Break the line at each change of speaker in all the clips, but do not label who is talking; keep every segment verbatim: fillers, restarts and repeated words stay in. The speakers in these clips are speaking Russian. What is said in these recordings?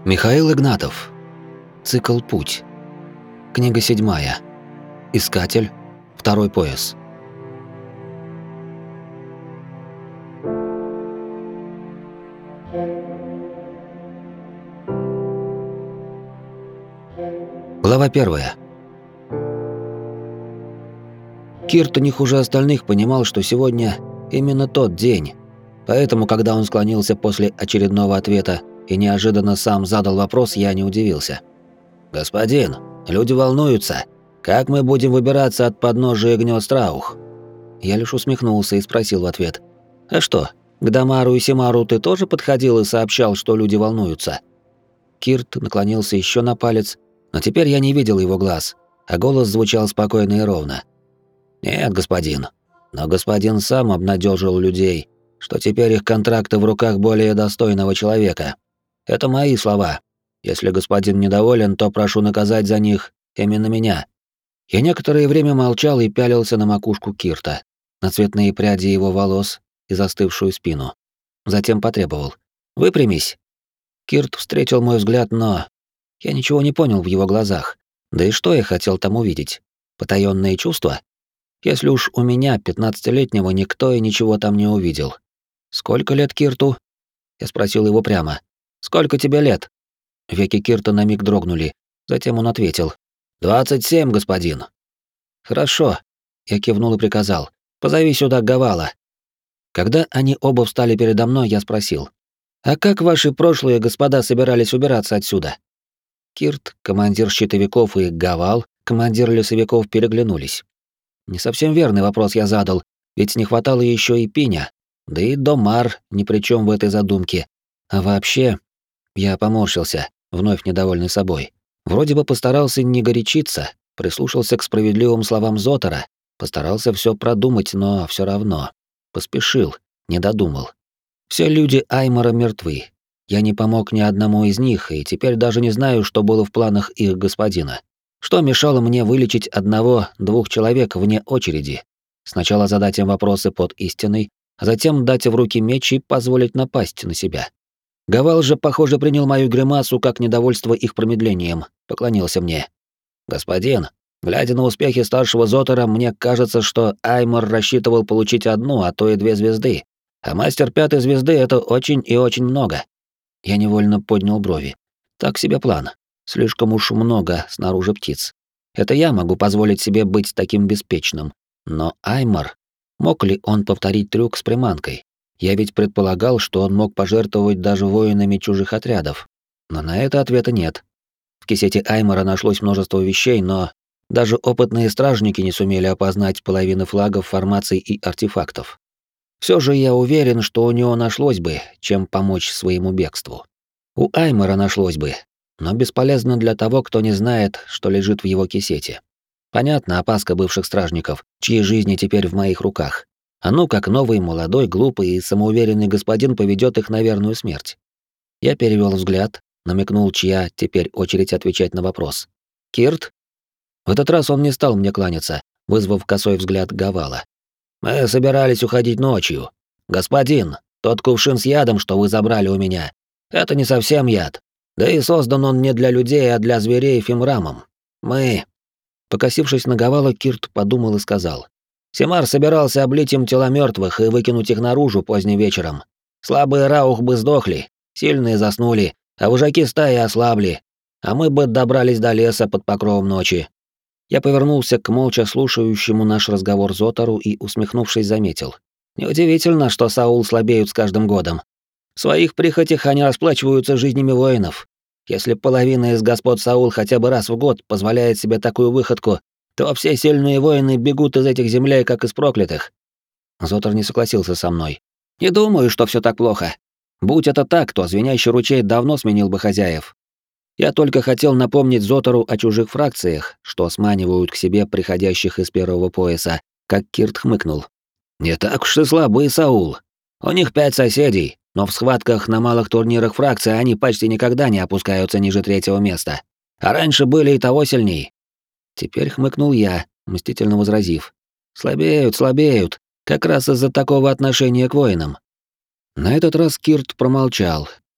Михаил Игнатов. Цикл «Путь». Книга седьмая. Искатель. Второй пояс. Глава первая. Кирт не хуже остальных понимал, что сегодня именно тот день. Поэтому, когда он склонился после очередного ответа и неожиданно сам задал вопрос, я не удивился. «Господин, люди волнуются. Как мы будем выбираться от подножия гнёзд Раух?» Я лишь усмехнулся и спросил в ответ. «А что, к Дамару и Симару ты тоже подходил и сообщал, что люди волнуются?» Кирт наклонился еще на палец, но теперь я не видел его глаз, а голос звучал спокойно и ровно. «Нет, господин. Но господин сам обнадежил людей, что теперь их контракты в руках более достойного человека. Это мои слова. Если господин недоволен, то прошу наказать за них именно меня». Я некоторое время молчал и пялился на макушку Кирта, на цветные пряди его волос и застывшую спину. Затем потребовал: «Выпрямись». Кирт встретил мой взгляд, но я ничего не понял в его глазах. Да и что я хотел там увидеть? Потаённые чувства? Если уж у меня, пятнадцатилетнего, никто и ничего там не увидел. «Сколько лет Кирту?» Я спросил его прямо. «Сколько тебе лет?» Веки Кирта на миг дрогнули. Затем он ответил: «Двадцать семь, господин». «Хорошо», — я кивнул и приказал: «Позови сюда Гавала». Когда они оба встали передо мной, я спросил: «А как ваши прошлые господа собирались убираться отсюда?» Кирт, командир щитовиков, и Гавал, командир лесовиков, переглянулись. Не совсем верный вопрос я задал, ведь не хватало еще и Пиня, да и Домар ни при чем в этой задумке. А вообще, я поморщился, вновь недовольный собой. Вроде бы постарался не горячиться, прислушался к справедливым словам Зотара, постарался все продумать, но все равно. Поспешил, не додумал. Все люди Аймара мертвы. Я не помог ни одному из них, и теперь даже не знаю, что было в планах их господина. Что мешало мне вылечить одного-двух человек вне очереди? Сначала задать им вопросы под истиной, а затем дать в руки меч и позволить напасть на себя. Гавал же, похоже, принял мою гримасу как недовольство их промедлением, поклонился мне. «Господин, глядя на успехи старшего Зотара, мне кажется, что Аймар рассчитывал получить одну, а то и две звезды, а мастер пятой звезды — это очень и очень много». Я невольно поднял брови. Так себе план. Слишком уж много снаружи птиц. Это я могу позволить себе быть таким беспечным. Но Аймар... Мог ли он повторить трюк с приманкой? Я ведь предполагал, что он мог пожертвовать даже воинами чужих отрядов. Но на это ответа нет. В кисете Аймара нашлось множество вещей, но даже опытные стражники не сумели опознать половины флагов, формаций и артефактов. Все же я уверен, что у него нашлось бы, чем помочь своему бегству. У Аймара нашлось бы, но бесполезно для того, кто не знает, что лежит в его кисете. Понятно, опаска бывших стражников, чьи жизни теперь в моих руках. А ну, как новый, молодой, глупый и самоуверенный господин поведет их на верную смерть. Я перевел взгляд, намекнул, чья теперь очередь отвечать на вопрос. «Кирт?» В этот раз он не стал мне кланяться, вызвав косой взгляд Гавала. «Мы собирались уходить ночью. Господин, тот кувшин с ядом, что вы забрали у меня, это не совсем яд. Да и создан он не для людей, а для зверей Фимрамом. Мы...» Покосившись на Гавала, Кирт подумал и сказал: «Симар собирался облить им тела мертвых и выкинуть их наружу поздним вечером. Слабые Раух бы сдохли, сильные заснули, а вожаки стаи ослабли, а мы бы добрались до леса под покровом ночи». Я повернулся к молча слушающему наш разговор Зотару и, усмехнувшись, заметил: «Неудивительно, что Саул слабеют с каждым годом. В своих прихотях они расплачиваются жизнями воинов. Если половина из господ Саул хотя бы раз в год позволяет себе такую выходку, то все сильные воины бегут из этих землей, как из проклятых». Зотар не согласился со мной. «Не думаю, что все так плохо. Будь это так, то звенящий ручей давно сменил бы хозяев. Я только хотел напомнить Зотару о чужих фракциях, что сманивают к себе приходящих из первого пояса, как Кирт хмыкнул. Не так уж и слабый Саул. У них пять соседей, но в схватках на малых турнирах фракции они почти никогда не опускаются ниже третьего места. А раньше были и того сильней». Теперь хмыкнул я, мстительно возразив: «Слабеют, слабеют, как раз из-за такого отношения к воинам». На этот раз Кирт промолчал,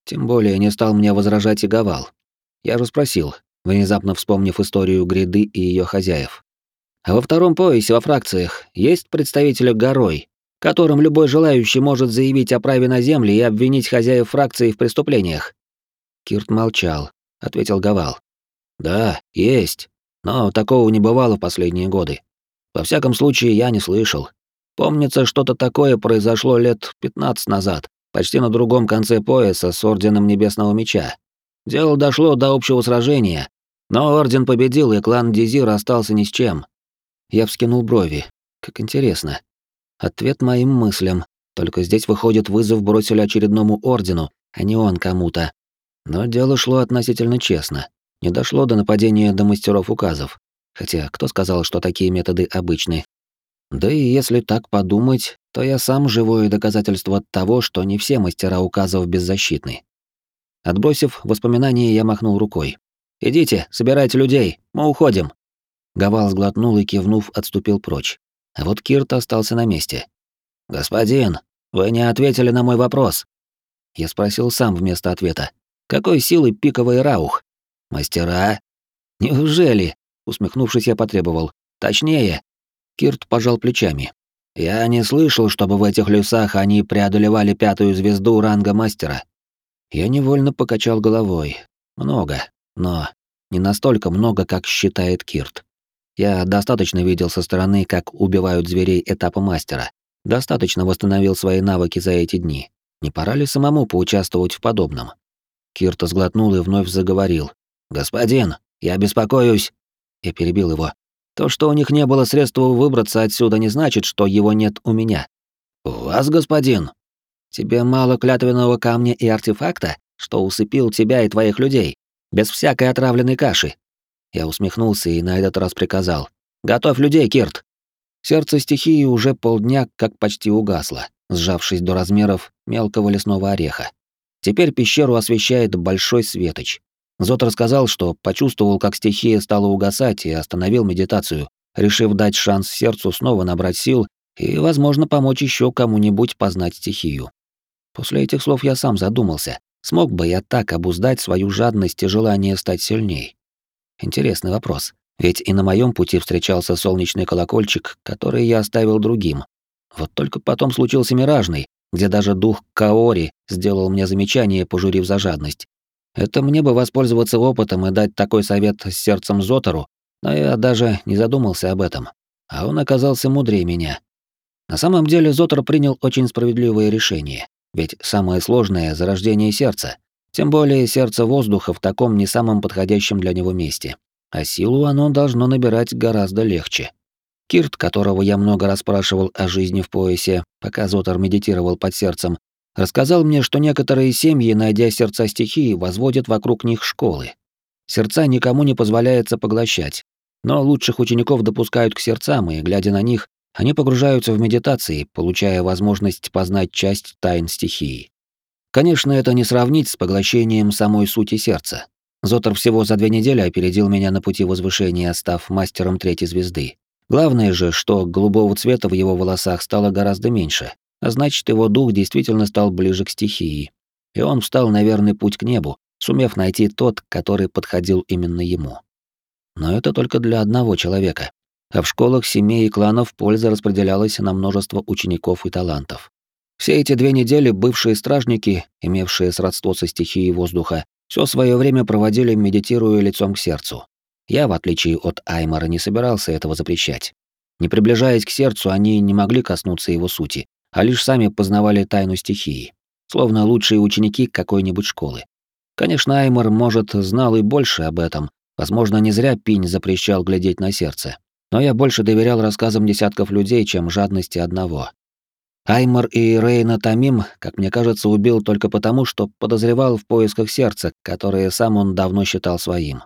Тем более не стал мне возражать и Гавал. Я же спросил, внезапно вспомнив историю гряды и ее хозяев. А во втором поясе во фракциях есть представители горой, которым любой желающий может заявить о праве на земли и обвинить хозяев фракции в преступлениях. Кирт молчал, ответил Гавал. Да, есть, но такого не бывало в последние годы. Во всяком случае, я не слышал. Помнится, что-то такое произошло лет пятнадцать назад, почти на другом конце пояса с Орденом Небесного Меча. Дело дошло до общего сражения, но Орден победил, и клан Дезир остался ни с чем. Я вскинул брови. Как интересно. Ответ моим мыслям. Только здесь, выходит, вызов бросили очередному Ордену, а не он кому-то. Но дело шло относительно честно. Не дошло до нападения до мастеров указов. Хотя, кто сказал, что такие методы обычны? Да и если так подумать, то я сам живое доказательство того, что не все мастера указов беззащитны. Отбросив воспоминания, я махнул рукой. «Идите, собирайте людей, мы уходим». Гавал сглотнул и, кивнув, отступил прочь. А вот Кирт остался на месте. «Господин, вы не ответили на мой вопрос». Я спросил сам вместо ответа. «Какой силы пиковый раух?» «Мастера?» «Неужели?» — усмехнувшись, я потребовал. «Точнее». Кирт пожал плечами. «Я не слышал, чтобы в этих лесах они преодолевали пятую звезду ранга мастера». Я невольно покачал головой. Много, но не настолько много, как считает Кирт. Я достаточно видел со стороны, как убивают зверей этапа мастера. Достаточно восстановил свои навыки за эти дни. Не пора ли самому поучаствовать в подобном? Кирт сглотнул и вновь заговорил. «Господин, я беспокоюсь...» Я перебил его. «То, что у них не было средства выбраться отсюда, не значит, что его нет у меня». «У вас, господин?» «Тебе мало клятвенного камня и артефакта, что усыпил тебя и твоих людей, без всякой отравленной каши?» Я усмехнулся и на этот раз приказал. «Готовь людей, Кирт!» Сердце стихии уже полдня как почти угасло, сжавшись до размеров мелкого лесного ореха. Теперь пещеру освещает большой светоч. Зот рассказал, что почувствовал, как стихия стала угасать, и остановил медитацию, решив дать шанс сердцу снова набрать сил и, возможно, помочь еще кому-нибудь познать стихию. После этих слов я сам задумался, смог бы я так обуздать свою жадность и желание стать сильней. Интересный вопрос, ведь и на моем пути встречался солнечный колокольчик, который я оставил другим. Вот только потом случился миражный, где даже дух Каори сделал мне замечание, пожурив за жадность. Это мне бы воспользоваться опытом и дать такой совет с сердцем Зотору, но я даже не задумался об этом. А он оказался мудрее меня. На самом деле Зотор принял очень справедливое решение, ведь самое сложное — зарождение сердца, тем более сердце воздуха в таком не самом подходящем для него месте. А силу оно должно набирать гораздо легче. Кирт, которого я много раз спрашивал о жизни в поясе, пока Зотор медитировал под сердцем, рассказал мне, что некоторые семьи, найдя сердца стихии, возводят вокруг них школы. Сердца никому не позволяется поглощать, но лучших учеников допускают к сердцам, и, глядя на них, они погружаются в медитации, получая возможность познать часть тайн стихии. Конечно, это не сравнить с поглощением самой сути сердца. Зотор всего за две недели опередил меня на пути возвышения, став мастером третьей звезды. Главное же, что голубого цвета в его волосах стало гораздо меньше, а значит, его дух действительно стал ближе к стихии. И он встал на верный путь к небу, сумев найти тот, который подходил именно ему. Но это только для одного человека. А в школах семей и кланов польза распределялась на множество учеников и талантов. Все эти две недели бывшие стражники, имевшие сродство со стихией воздуха, все свое время проводили, медитируя лицом к сердцу. Я, в отличие от Аймара, не собирался этого запрещать. Не приближаясь к сердцу, они не могли коснуться его сути, а лишь сами познавали тайну стихии, словно лучшие ученики какой-нибудь школы. Конечно, Аймар, может, знал и больше об этом, возможно, не зря Пинь запрещал глядеть на сердце, но я больше доверял рассказам десятков людей, чем жадности одного. Аймар и Рейна Тамим, как мне кажется, убил только потому, что подозревал в поисках сердца, которое сам он давно считал своим.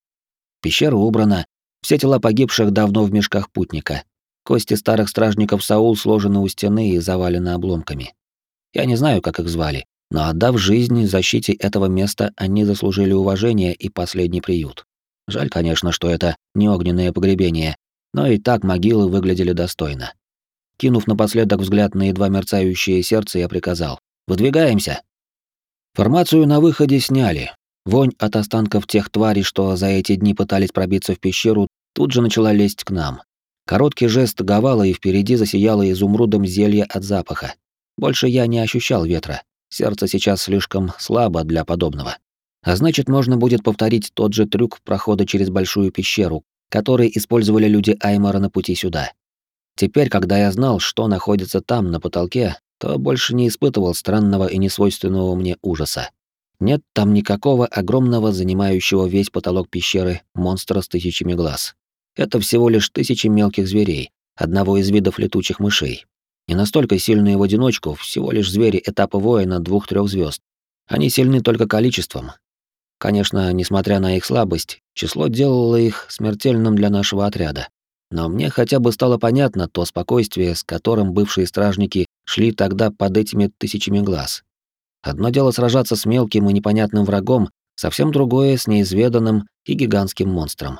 Пещера убрана, все тела погибших давно в мешках путника. Кости старых стражников Саул сложены у стены и завалены обломками. Я не знаю, как их звали, но отдав жизнь защите этого места, они заслужили уважение и последний приют. Жаль, конечно, что это не огненное погребение, но и так могилы выглядели достойно. Кинув напоследок взгляд на едва мерцающее сердце, я приказал: «Выдвигаемся!» Формацию на выходе сняли. Вонь от останков тех тварей, что за эти дни пытались пробиться в пещеру, тут же начала лезть к нам. Короткий жест Гавала, и впереди засияло изумрудом зелье от запаха. Больше я не ощущал ветра. Сердце сейчас слишком слабо для подобного. А значит, можно будет повторить тот же трюк прохода через большую пещеру, который использовали люди Аймара на пути сюда. Теперь, когда я знал, что находится там, на потолке, то больше не испытывал странного и несвойственного мне ужаса. Нет там никакого огромного, занимающего весь потолок пещеры, монстра с тысячами глаз. Это всего лишь тысячи мелких зверей, одного из видов летучих мышей. Не настолько сильные в одиночку, всего лишь звери этапа воина двух-трех звезд. Они сильны только количеством. Конечно, несмотря на их слабость, число делало их смертельным для нашего отряда. Но мне хотя бы стало понятно то спокойствие, с которым бывшие стражники шли тогда под этими тысячами глаз. Одно дело сражаться с мелким и непонятным врагом, совсем другое с неизведанным и гигантским монстром.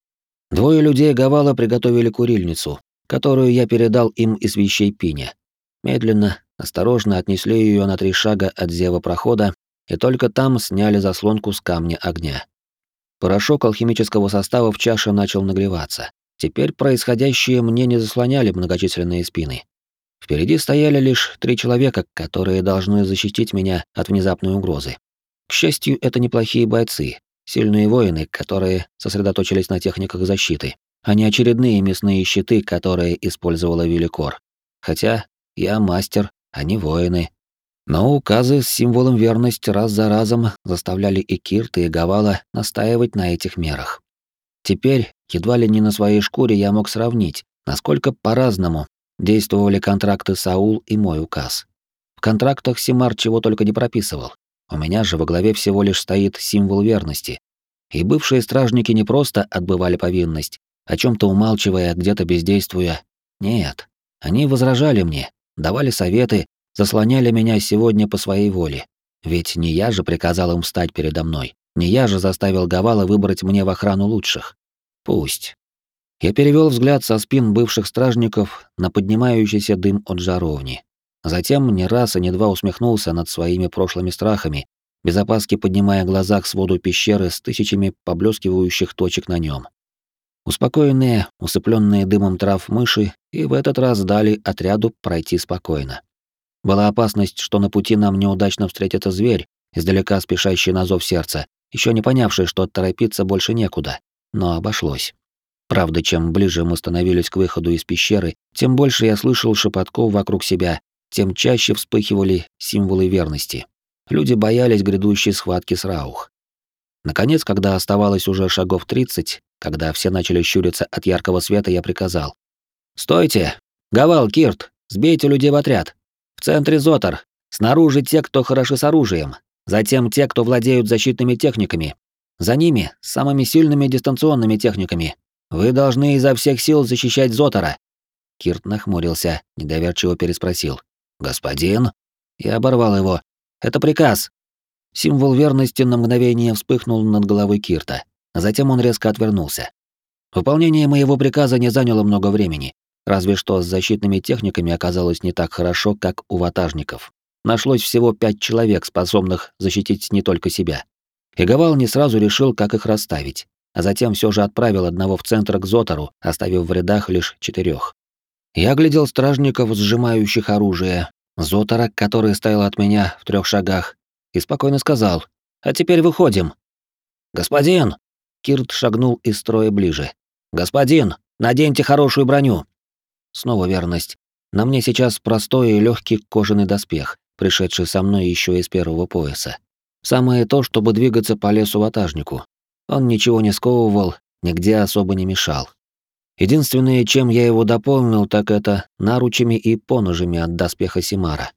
Двое людей Гавала приготовили курильницу, которую я передал им из вещей Пиня. Медленно, осторожно отнесли ее на три шага от зева прохода, и только там сняли заслонку с камня огня. Порошок алхимического состава в чаше начал нагреваться. Теперь происходящее мне не заслоняли многочисленные спины. Впереди стояли лишь три человека, которые должны защитить меня от внезапной угрозы. К счастью, это неплохие бойцы, сильные воины, которые сосредоточились на техниках защиты, а не очередные мясные щиты, которые использовала Великор. Хотя я мастер, а не воины. Но указы с символом верности раз за разом заставляли и Кирта, и Гавала настаивать на этих мерах. Теперь, едва ли не на своей шкуре, я мог сравнить, насколько по-разному действовали контракты Саул и мой указ. В контрактах Симар чего только не прописывал. У меня же во главе всего лишь стоит символ верности. И бывшие стражники не просто отбывали повинность, о чем-то умалчивая, где-то бездействуя. Нет, они возражали мне, давали советы, заслоняли меня сегодня по своей воле. Ведь не я же приказал им встать передо мной, не я же заставил Гавала выбрать мне в охрану лучших. Пусть. Я перевел взгляд со спин бывших стражников на поднимающийся дым от жаровни. Затем не раз и не два усмехнулся над своими прошлыми страхами, без опаски поднимая глаза к своду пещеры с тысячами поблескивающих точек на нем. Успокоенные, усыпленные дымом трав мыши и в этот раз дали отряду пройти спокойно. Была опасность, что на пути нам неудачно встретится зверь, издалека спешащий на зов сердца, еще не понявший, что торопиться больше некуда, но обошлось. Правда, чем ближе мы становились к выходу из пещеры, тем больше я слышал шепотков вокруг себя, тем чаще вспыхивали символы верности. Люди боялись грядущей схватки с Раух. Наконец, когда оставалось уже шагов тридцать, когда все начали щуриться от яркого света, я приказал: «Стойте! Гавал, Кирт, сбейте людей в отряд! В центре Зотар, снаружи те, кто хороши с оружием, затем те, кто владеют защитными техниками, за ними — самыми сильными дистанционными техниками. Вы должны изо всех сил защищать Зотара». Кирт нахмурился, недоверчиво переспросил: «Господин?» Я оборвал его. «Это приказ». Символ верности на мгновение вспыхнул над головой Кирта, а затем он резко отвернулся. Выполнение моего приказа не заняло много времени, разве что с защитными техниками оказалось не так хорошо, как у ватажников. Нашлось всего пять человек, способных защитить не только себя. И Гавал не сразу решил, как их расставить, а затем все же отправил одного в центр к Зотару, оставив в рядах лишь четырех. Я глядел стражников, сжимающих оружие, Зотара, который стоял от меня в трех шагах, и спокойно сказал: «А теперь выходим». «Господин!» Кирт шагнул из строя ближе. «Господин, наденьте хорошую броню». Снова верность. На мне сейчас простой и легкий кожаный доспех, пришедший со мной еще из первого пояса. Самое то, чтобы двигаться по лесу ватажнику. Он ничего не сковывал, нигде особо не мешал. Единственное, чем я его дополнил, так это наручами и поножами от доспеха Симара.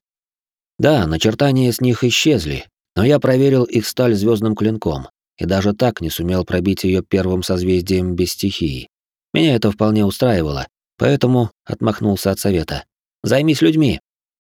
Да, начертания с них исчезли, но я проверил их сталь звездным клинком, и даже так не сумел пробить ее первым созвездием без стихии. Меня это вполне устраивало, поэтому отмахнулся от совета. «Займись людьми».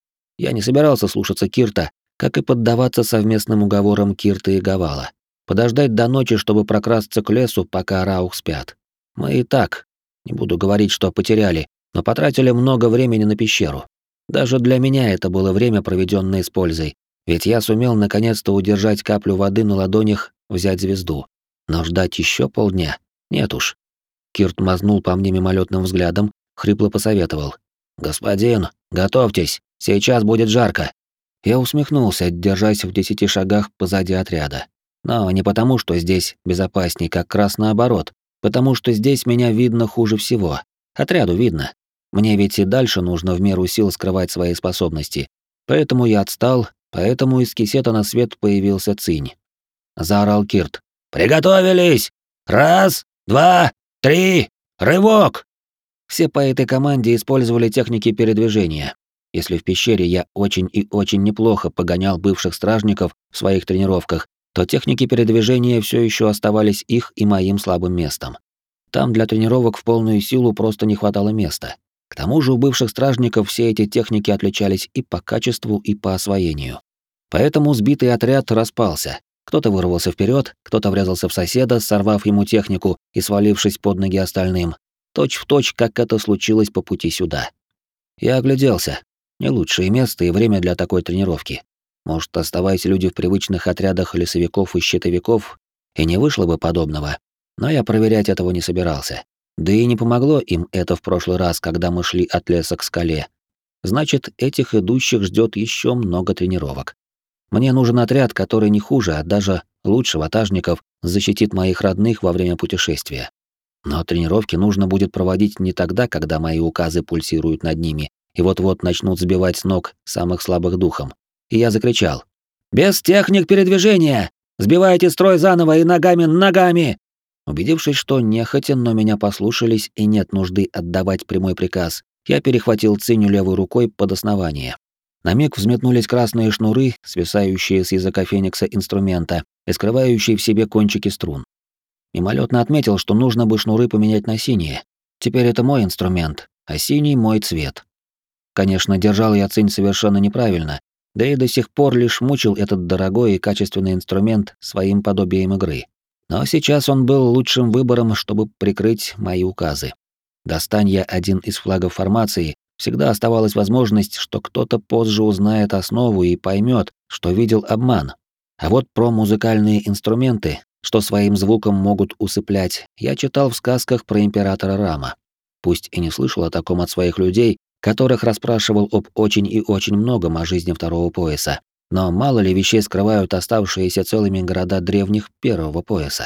Я не собирался слушаться Кирта, как и поддаваться совместным уговорам Кирта и Гавала. Подождать до ночи, чтобы прокрасться к лесу, пока Раух спят. Мы и так, не буду говорить, что потеряли, но потратили много времени на пещеру. Даже для меня это было время, проведенное с пользой, Ведь я сумел наконец-то удержать каплю воды на ладонях, взять звезду. Но ждать еще полдня? Нет уж. Кирт мазнул по мне мимолетным взглядом, хрипло посоветовал. «Господин, готовьтесь, сейчас будет жарко». Я усмехнулся, держась в десяти шагах позади отряда. Но не потому, что здесь безопасней, как раз наоборот, потому что здесь меня видно хуже всего. Отряду видно. Мне ведь и дальше нужно в меру сил скрывать свои способности. Поэтому я отстал, поэтому из кисета на свет появился Цинь. Заорал Кирт. «Приготовились! Раз, два, три, рывок!» Все по этой команде использовали техники передвижения. Если в пещере я очень и очень неплохо погонял бывших стражников в своих тренировках, то техники передвижения все еще оставались их и моим слабым местом. Там для тренировок в полную силу просто не хватало места. К тому же у бывших стражников все эти техники отличались и по качеству, и по освоению. Поэтому сбитый отряд распался. Кто-то вырвался вперед, кто-то врезался в соседа, сорвав ему технику и свалившись под ноги остальным. Точь в точь, как это случилось по пути сюда. Я огляделся. Не лучшее место и время для такой тренировки. Может, оставаясь люди в привычных отрядах лесовиков и щитовиков, и не вышло бы подобного. Но я проверять этого не собирался. Да и не помогло им это в прошлый раз, когда мы шли от леса к скале. Значит, этих идущих ждет еще много тренировок. Мне нужен отряд, который не хуже, а даже лучше ватажников защитит моих родных во время путешествия. Но тренировки нужно будет проводить не тогда, когда мои указы пульсируют над ними и вот-вот начнут сбивать с ног самых слабых духом. И я закричал: «Без техник передвижения! Сбивайте строй заново и ногами, ногами!» Убедившись, что нехотя, но меня послушались и нет нужды отдавать прямой приказ, я перехватил Циню левой рукой под основание. На миг взметнулись красные шнуры, свисающие с языка феникса инструмента и скрывающие в себе кончики струн. Мимолетно отметил, что нужно бы шнуры поменять на синие. Теперь это мой инструмент, а синий — мой цвет. Конечно, держал я Цинь совершенно неправильно, да и до сих пор лишь мучил этот дорогой и качественный инструмент своим подобием игры. Но сейчас он был лучшим выбором, чтобы прикрыть мои указы. Достань я один из флагов формации, всегда оставалась возможность, что кто-то позже узнает основу и поймет, что видел обман. А вот про музыкальные инструменты, что своим звуком могут усыплять, я читал в сказках про императора Рама. Пусть и не слышал о таком от своих людей, которых расспрашивал об очень и очень многом о жизни второго пояса. Но мало ли вещей скрывают оставшиеся целыми города древних первого пояса.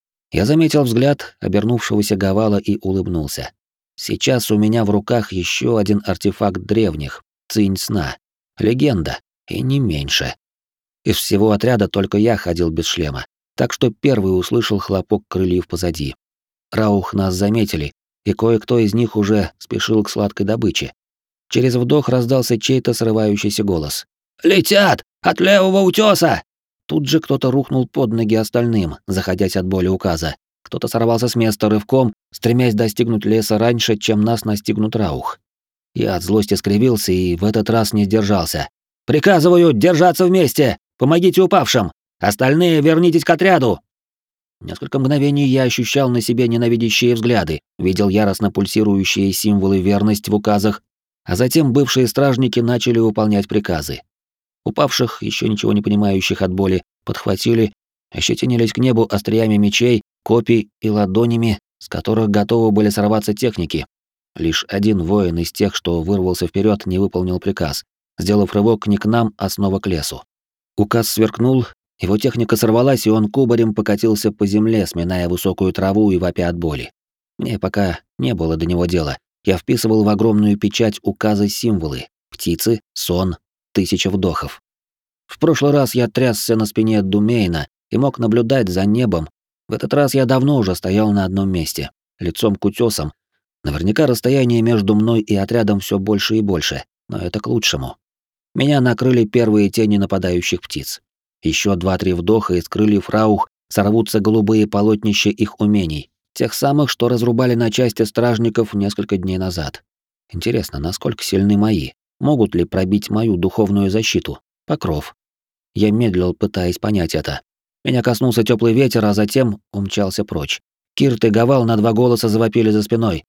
Я заметил взгляд обернувшегося Гавала и улыбнулся. Сейчас у меня в руках еще один артефакт древних — Цинь сна. Легенда, и не меньше. Из всего отряда только я ходил без шлема, так что первый услышал хлопок крыльев позади. Раух нас заметили, и кое-кто из них уже спешил к сладкой добыче. Через вдох раздался чей-то срывающийся голос. «Летят! От левого утёса!» Тут же кто-то рухнул под ноги остальным, заходясь от боли указа. Кто-то сорвался с места рывком, стремясь достигнуть леса раньше, чем нас настигнут Раух. Я от злости скривился и в этот раз не сдержался. «Приказываю держаться вместе! Помогите упавшим! Остальные вернитесь к отряду!» Несколько мгновений я ощущал на себе ненавидящие взгляды, видел яростно пульсирующие символы верности в указах, а затем бывшие стражники начали выполнять приказы. Упавших, еще ничего не понимающих от боли, подхватили, ощетинились к небу остриями мечей, копий и ладонями, с которых готовы были сорваться техники. Лишь один воин из тех, что вырвался вперед, не выполнил приказ, сделав рывок не к нам, а снова к лесу. Указ сверкнул, его техника сорвалась, и он кубарем покатился по земле, сминая высокую траву и вопя от боли. Мне пока не было до него дела. Я вписывал в огромную печать указы символы: птицы, сон, тысяча вдохов. В прошлый раз я трясся на спине Думейна и мог наблюдать за небом. В этот раз я давно уже стоял на одном месте, лицом к утёсам. Наверняка расстояние между мной и отрядом все больше и больше, но это к лучшему. Меня накрыли первые тени нападающих птиц. Еще два-три вдоха, из крыльев Раух сорвутся голубые полотнища их умений, тех самых, что разрубали на части стражников несколько дней назад. Интересно, насколько сильны мои? Могут ли пробить мою духовную защиту? Покров. Я медлил, пытаясь понять это. Меня коснулся теплый ветер, а затем умчался прочь. Кирт и Гавал на два голоса завопили за спиной.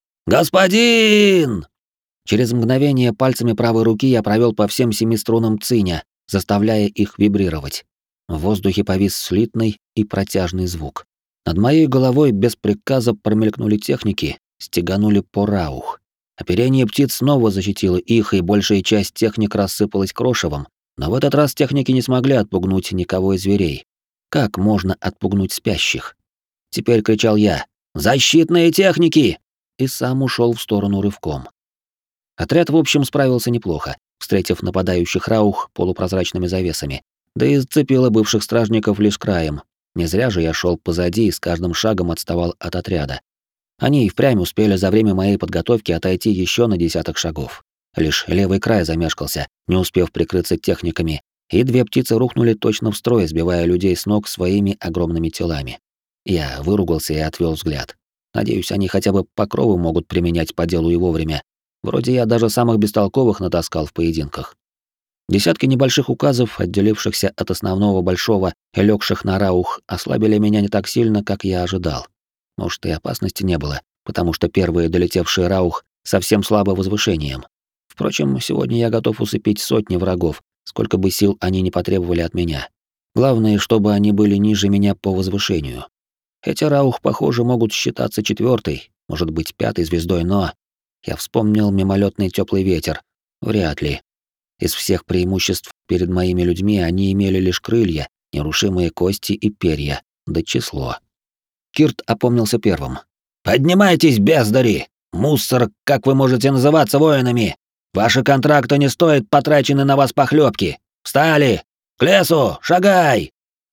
«Господин!» Через мгновение пальцами правой руки я провел по всем семи струнам Циня, заставляя их вибрировать. В воздухе повис слитный и протяжный звук. Над моей головой без приказа промелькнули техники, стеганули по раух. Оперение птиц снова защитило их, и большая часть техник рассыпалась крошевом, но в этот раз техники не смогли отпугнуть никого из зверей. Как можно отпугнуть спящих? Теперь кричал я: «Защитные техники!» и сам ушел в сторону рывком. Отряд, в общем, справился неплохо, встретив нападающих раух полупрозрачными завесами, да и зацепило бывших стражников лишь краем. Не зря же я шел позади и с каждым шагом отставал от отряда. Они и впрямь успели за время моей подготовки отойти еще на десяток шагов. Лишь левый край замешкался, не успев прикрыться техниками, и две птицы рухнули точно в строй, сбивая людей с ног своими огромными телами. Я выругался и отвел взгляд. Надеюсь, они хотя бы покровы могут применять по делу и вовремя. Вроде я даже самых бестолковых натаскал в поединках. Десятки небольших указов, отделившихся от основного большого и лёгших на раух, ослабили меня не так сильно, как я ожидал. Может, и опасности не было, потому что первые долетевшие раух совсем слабо возвышением. Впрочем, сегодня я готов усыпить сотни врагов, сколько бы сил они ни потребовали от меня. Главное, чтобы они были ниже меня по возвышению. Эти раух, похоже, могут считаться четвертой, может быть, пятой звездой, но... Я вспомнил мимолетный теплый ветер. Вряд ли. Из всех преимуществ перед моими людьми они имели лишь крылья, нерушимые кости и перья, да число. Кирт опомнился первым. «Поднимайтесь, бездари! Муссор, как вы можете называться воинами? Ваши контракты не стоят потрачены на вас похлебки. Встали! К лесу! Шагай!»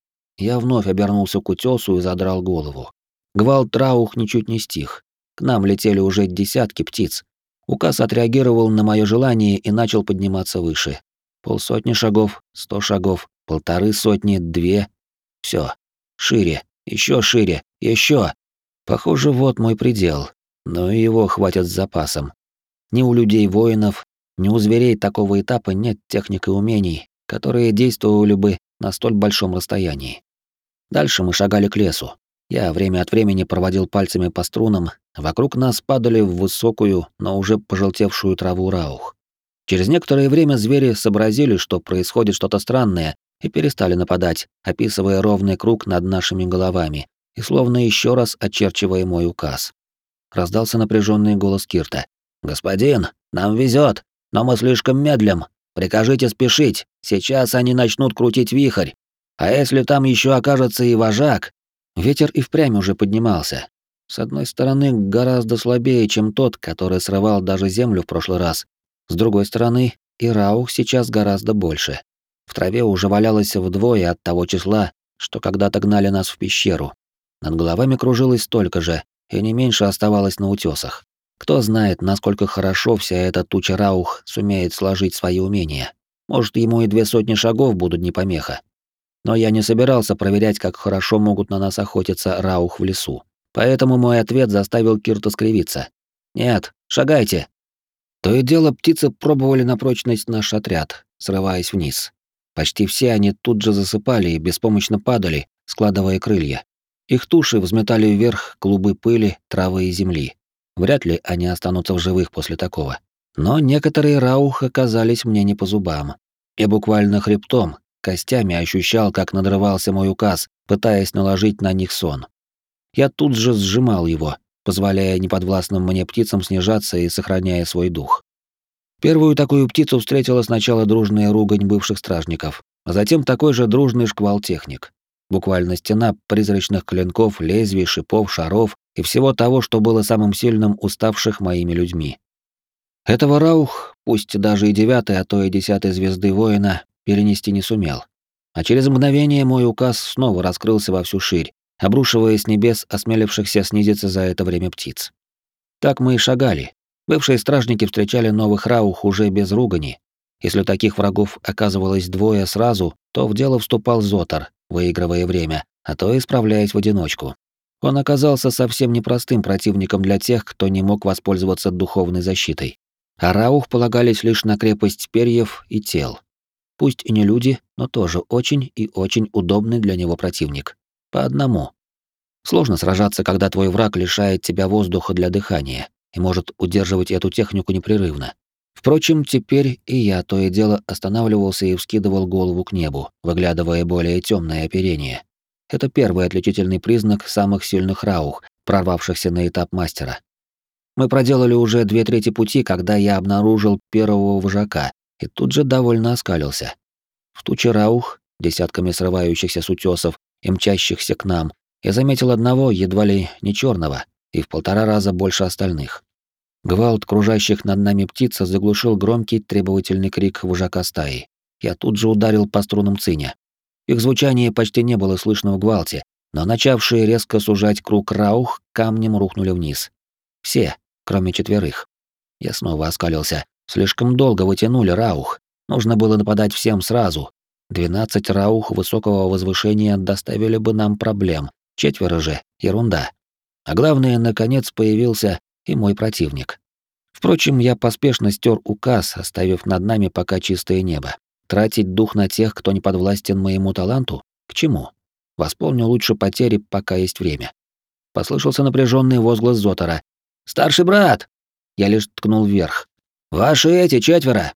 Я вновь обернулся к утесу и задрал голову. Гвалт раух ничуть не стих. К нам летели уже десятки птиц. Указ отреагировал на мое желание и начал подниматься выше. Полсотни шагов, сто шагов, полторы сотни, две. Все. Шире, еще шире, еще. Похоже, вот мой предел. Но и его хватит с запасом. Ни у людей-воинов, ни у зверей такого этапа нет техник и умений, которые действовали бы на столь большом расстоянии. Дальше мы шагали к лесу. Я время от времени проводил пальцами по струнам, вокруг нас падали в высокую, но уже пожелтевшую траву раух. Через некоторое время звери сообразили, что происходит что-то странное, и перестали нападать, описывая ровный круг над нашими головами и словно еще раз очерчивая мой указ. Раздался напряженный голос Кирта. «Господин, нам везет, но мы слишком медлим. Прикажите спешить, сейчас они начнут крутить вихрь. А если там еще окажется и вожак...» Ветер и впрямь уже поднимался. С одной стороны, гораздо слабее, чем тот, который срывал даже землю в прошлый раз. С другой стороны, и раух сейчас гораздо больше. В траве уже валялось вдвое от того числа, что когда-то гнали нас в пещеру. Над головами кружилось столько же, и не меньше оставалось на утесах. Кто знает, насколько хорошо вся эта туча раух сумеет сложить свои умения. Может, ему и две сотни шагов будут не помеха. Но я не собирался проверять, как хорошо могут на нас охотиться раух в лесу. Поэтому мой ответ заставил Кирта скривиться. «Нет, шагайте!» То и дело птицы пробовали на прочность наш отряд, срываясь вниз. Почти все они тут же засыпали и беспомощно падали, складывая крылья. Их туши взметали вверх клубы пыли, травы и земли. Вряд ли они останутся в живых после такого. Но некоторые раух оказались мне не по зубам. Я буквально хребтом, костями ощущал, как надрывался мой указ, пытаясь наложить на них сон. Я тут же сжимал его, позволяя неподвластным мне птицам снижаться и сохраняя свой дух. Первую такую птицу встретила сначала дружная ругань бывших стражников, а затем такой же дружный шквал техник. Буквально стена призрачных клинков, лезвий, шипов, шаров и всего того, что было самым сильным у ставших моими людьми. Этого раух, пусть даже и девятой, а то и десятой звезды воина, перенести не сумел. А через мгновение мой указ снова раскрылся во всю ширь, обрушивая с небес осмелившихся снизиться за это время птиц. Так мы и шагали. Бывшие стражники встречали новых раух уже без ругани. Если таких врагов оказывалось двое сразу, то в дело вступал Зотар, выигрывая время, а то и справляясь в одиночку. Он оказался совсем непростым противником для тех, кто не мог воспользоваться духовной защитой. А раух полагались лишь на крепость перьев и тел. Пусть и не люди, но тоже очень и очень удобный для него противник. По одному. Сложно сражаться, когда твой враг лишает тебя воздуха для дыхания и может удерживать эту технику непрерывно. Впрочем, теперь и я то и дело останавливался и вскидывал голову к небу, выглядывая более темное оперение. Это первый отличительный признак самых сильных раух, прорвавшихся на этап мастера. Мы проделали уже две трети пути, когда я обнаружил первого вожака, и тут же довольно оскалился. В туче раух, десятками срывающихся с утесов и мчащихся к нам, я заметил одного, едва ли не черного, и в полтора раза больше остальных. Гвалт кружащих над нами птиц заглушил громкий требовательный крик вожака стаи. Я тут же ударил по струнам циня. Их звучание почти не было слышно в гвалте, но начавшие резко сужать круг раух камнем рухнули вниз. Все, кроме четверых. Я снова оскалился. Слишком долго вытянули раух. Нужно было нападать всем сразу. Двенадцать раух высокого возвышения доставили бы нам проблем. Четверо же — ерунда. А главное, наконец появился и мой противник. Впрочем, я поспешно стер указ, оставив над нами пока чистое небо. Тратить дух на тех, кто не подвластен моему таланту? К чему? Восполню лучше потери, пока есть время. Послышался напряженный возглас Зотара. «Старший брат!» Я лишь ткнул вверх. «Ваши эти четверо!»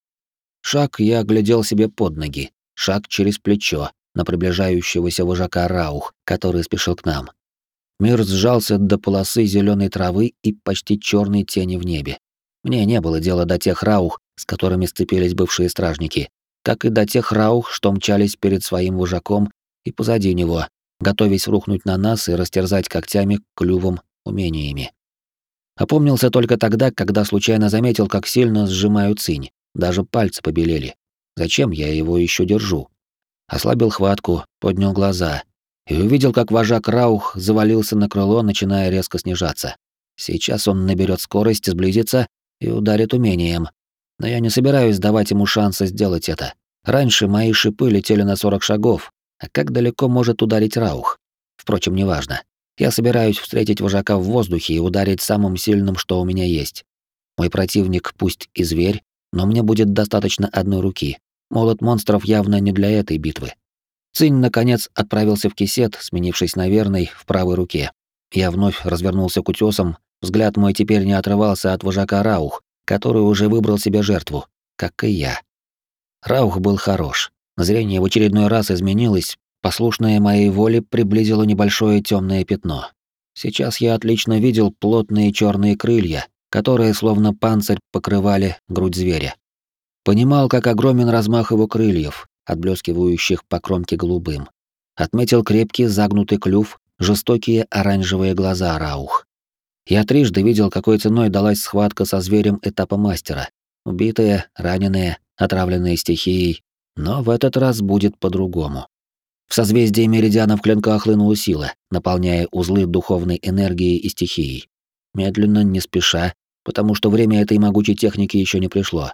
Шаг я глядел себе под ноги. Шаг через плечо на приближающегося вожака Раух, который спешил к нам. Мир сжался до полосы зеленой травы и почти черной тени в небе. Мне не было дела до тех Раух, с которыми сцепились бывшие стражники, как и до тех Раух, что мчались перед своим вожаком и позади него, готовясь рухнуть на нас и растерзать когтями, клювом, умениями. Опомнился только тогда, когда случайно заметил, как сильно сжимаю цинь, даже пальцы побелели. Зачем я его еще держу? Ослабил хватку, поднял глаза и увидел, как вожак Раух завалился на крыло, начиная резко снижаться. Сейчас он наберет скорость, сблизится и ударит умением. Но я не собираюсь давать ему шанса сделать это. Раньше мои шипы летели на сорок шагов, а как далеко может ударить Раух? Впрочем, неважно. Я собираюсь встретить вожака в воздухе и ударить самым сильным, что у меня есть. Мой противник пусть и зверь, но мне будет достаточно одной руки. Молот монстров явно не для этой битвы. Цинь, наконец, отправился в кисет, сменившись на верной в правой руке. Я вновь развернулся к утёсам, взгляд мой теперь не отрывался от вожака Раух, который уже выбрал себе жертву, как и я. Раух был хорош. Зрение в очередной раз изменилось, послушное моей воле приблизило небольшое темное пятно. Сейчас я отлично видел плотные черные крылья, которые словно панцирь покрывали грудь зверя. Понимал, как огромен размах его крыльев, отблескивающих по кромке голубым. Отметил крепкий загнутый клюв, жестокие оранжевые глаза Раух. Я трижды видел, какой ценой далась схватка со зверем этапа мастера. Убитые, раненые, отравленные стихией. Но в этот раз будет по-другому. В созвездии меридианов клинка хлынула сила, наполняя узлы духовной энергией и стихией. Медленно, не спеша, потому что время этой могучей техники еще не пришло.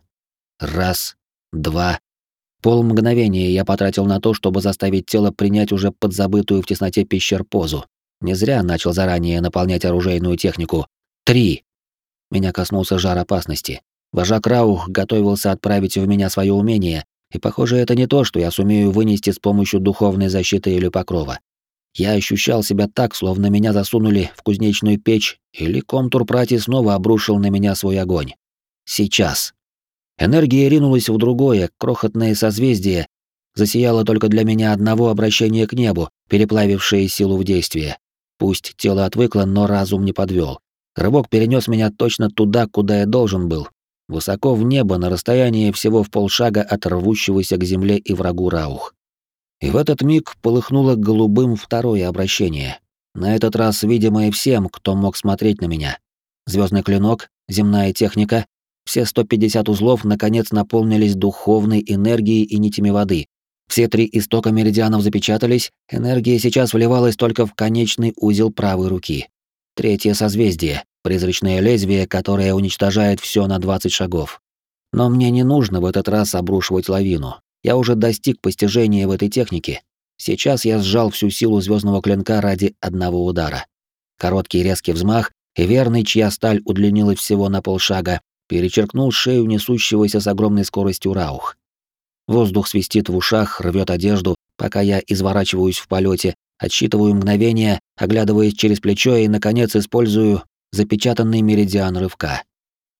Раз, два. Полмгновения я потратил на то, чтобы заставить тело принять уже подзабытую в тесноте пещер позу. Не зря начал заранее наполнять оружейную технику. Три. Меня коснулся жар опасности. Вожак Раух готовился отправить в меня свое умение, и, похоже, это не то, что я сумею вынести с помощью духовной защиты или покрова. Я ощущал себя так, словно меня засунули в кузнечную печь, или контур прати снова обрушил на меня свой огонь. Сейчас. Энергия ринулась в другое, крохотное созвездие, засияло только для меня одного обращения к небу, переплавившее силу в действие. Пусть тело отвыкло, но разум не подвел. Рывок перенес меня точно туда, куда я должен был. Высоко в небо, на расстоянии всего в полшага от рвущегося к земле и врагу Раух. И в этот миг полыхнуло голубым второе обращение. На этот раз видимое всем, кто мог смотреть на меня. Звездный клинок, земная техника, все сто пятьдесят узлов наконец наполнились духовной энергией и нитями воды. Все три истока меридианов запечатались, энергия сейчас вливалась только в конечный узел правой руки. Третье созвездие, призрачное лезвие, которое уничтожает все на двадцать шагов. Но мне не нужно в этот раз обрушивать лавину. Я уже достиг постижения в этой технике. Сейчас я сжал всю силу звездного клинка ради одного удара. Короткий резкий взмах, и верный, чья сталь удлинилась всего на полшага, перечеркнул шею несущегося с огромной скоростью Раух. Воздух свистит в ушах, рвет одежду, пока я изворачиваюсь в полете, отсчитываю мгновения, оглядываясь через плечо и, наконец, использую запечатанный меридиан рывка.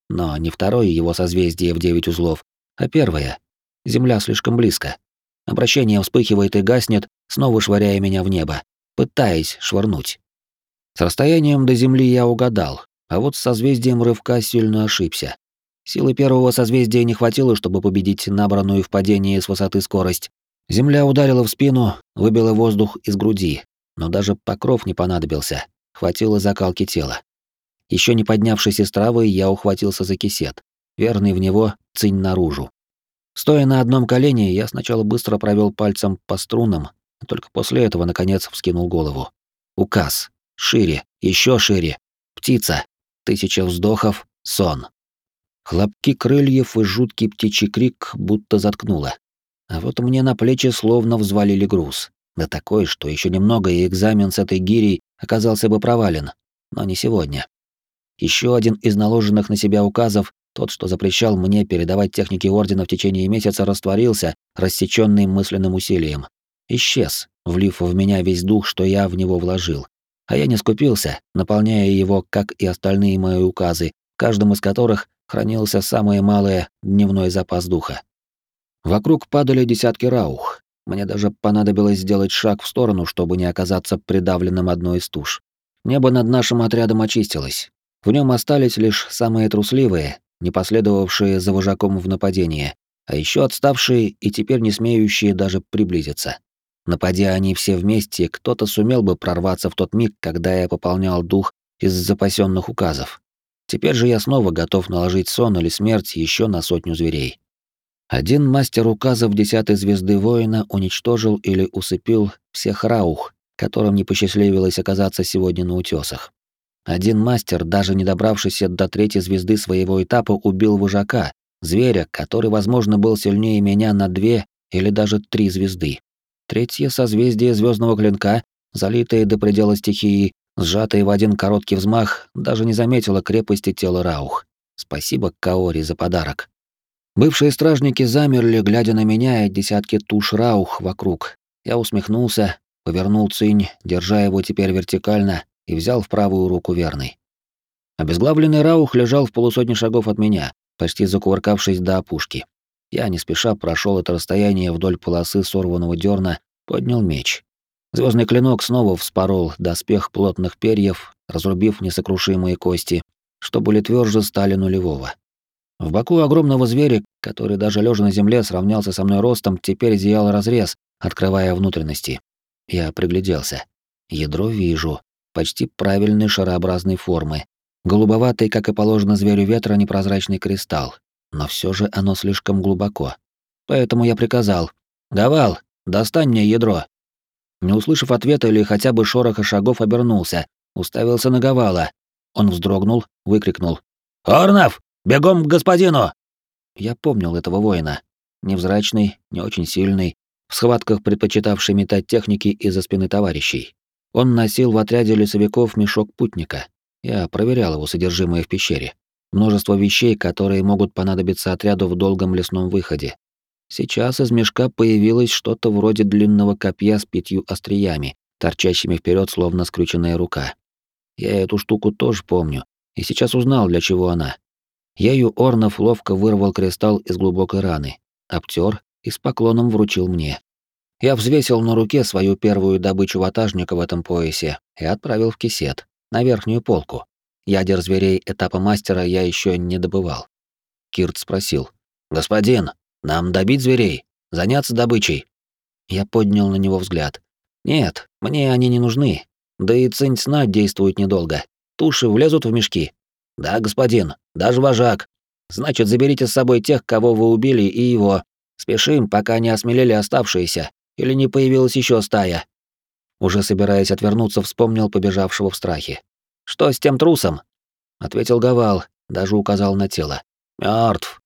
Но не второе его созвездие в девять узлов, а первое. Земля слишком близко. Обращение вспыхивает и гаснет, снова швыряя меня в небо, пытаясь швырнуть. С расстоянием до Земли я угадал, а вот с созвездием рывка сильно ошибся. Силы первого созвездия не хватило, чтобы победить набранную в падении с высоты скорость. Земля ударила в спину, выбила воздух из груди, но даже покров не понадобился, хватило закалки тела. Еще не поднявшись из травы, я ухватился за кисет, верный в него цинь наружу. Стоя на одном колене, я сначала быстро провел пальцем по струнам, а только после этого, наконец, вскинул голову. Указ. Шире, еще шире. Птица. Тысяча вздохов. Сон. Хлопки крыльев и жуткий птичий крик будто заткнуло. А вот мне на плечи словно взвалили груз. Да такой, что еще немного, и экзамен с этой гирей оказался бы провален. Но не сегодня. Еще один из наложенных на себя указов, тот, что запрещал мне передавать техники Ордена в течение месяца, растворился, рассечённый мысленным усилием. Исчез, влив в меня весь дух, что я в него вложил. А я не скупился, наполняя его, как и остальные мои указы, в каждом из которых хранился самое малое дневной запас духа. Вокруг падали десятки раух. Мне даже понадобилось сделать шаг в сторону, чтобы не оказаться придавленным одной из туш. Небо над нашим отрядом очистилось. В нем остались лишь самые трусливые, не последовавшие за вожаком в нападение, а еще отставшие и теперь не смеющие даже приблизиться. Нападя они все вместе, кто-то сумел бы прорваться в тот миг, когда я пополнял дух из запасенных указов. Теперь же я снова готов наложить сон или смерть еще на сотню зверей. Один мастер указов десятой звезды воина уничтожил или усыпил всех раух, которым не посчастливилось оказаться сегодня на утесах. Один мастер, даже не добравшийся до третьей звезды своего этапа, убил вожака, зверя, который, возможно, был сильнее меня на две или даже три звезды. Третье созвездие звездного клинка, залитое до предела стихии, сжатое в один короткий взмах, даже не заметило крепости тела раух. Спасибо Каори за подарок. Бывшие стражники замерли, глядя на меня и десятки туш раух вокруг. Я усмехнулся, повернул цинь, держа его теперь вертикально, и взял в правую руку верный. Обезглавленный раух лежал в полусотни шагов от меня, почти закувыркавшись до опушки. Я не спеша прошел это расстояние вдоль полосы сорванного дерна, поднял меч. Звездный клинок снова вспорол доспех плотных перьев, разрубив несокрушимые кости, что были тверже стали нулевого. В боку огромного зверя, который даже лежа на земле сравнялся со мной ростом, теперь зиял разрез, открывая внутренности. Я пригляделся. Ядро вижу. Почти правильной шарообразной формы. Голубоватый, как и положено зверю ветра, непрозрачный кристалл. Но все же оно слишком глубоко. Поэтому я приказал: «Гавал, достань мне ядро». Не услышав ответа или хотя бы шороха шагов, обернулся, уставился на Гавала. Он вздрогнул, выкрикнул: «Орнов, бегом к господину!» Я помнил этого воина. Невзрачный, не очень сильный, в схватках предпочитавший метать техники из-за спины товарищей. Он носил в отряде лесовиков мешок путника. Я проверял его содержимое в пещере. Множество вещей, которые могут понадобиться отряду в долгом лесном выходе. Сейчас из мешка появилось что-то вроде длинного копья с пятью остриями, торчащими вперед, словно скрюченная рука. Я эту штуку тоже помню, и сейчас узнал, для чего она. Ею Орнов ловко вырвал кристалл из глубокой раны, обтер и с поклоном вручил мне. Я взвесил на руке свою первую добычу ватажника в этом поясе и отправил в кисет, на верхнюю полку. Ядер зверей этапа мастера я еще не добывал. Кирт спросил: «Господин, нам добить зверей? Заняться добычей?» Я поднял на него взгляд. «Нет, мне они не нужны. Да и цинь сна действует недолго. Туши влезут в мешки». «Да, господин, даже вожак. Значит, заберите с собой тех, кого вы убили, и его. Спешим, пока не осмелели оставшиеся, или не появилась еще стая». Уже собираясь отвернуться, вспомнил побежавшего в страхе. «Что с тем трусом?» Ответил Гавал, даже указал на тело. «Мёртв».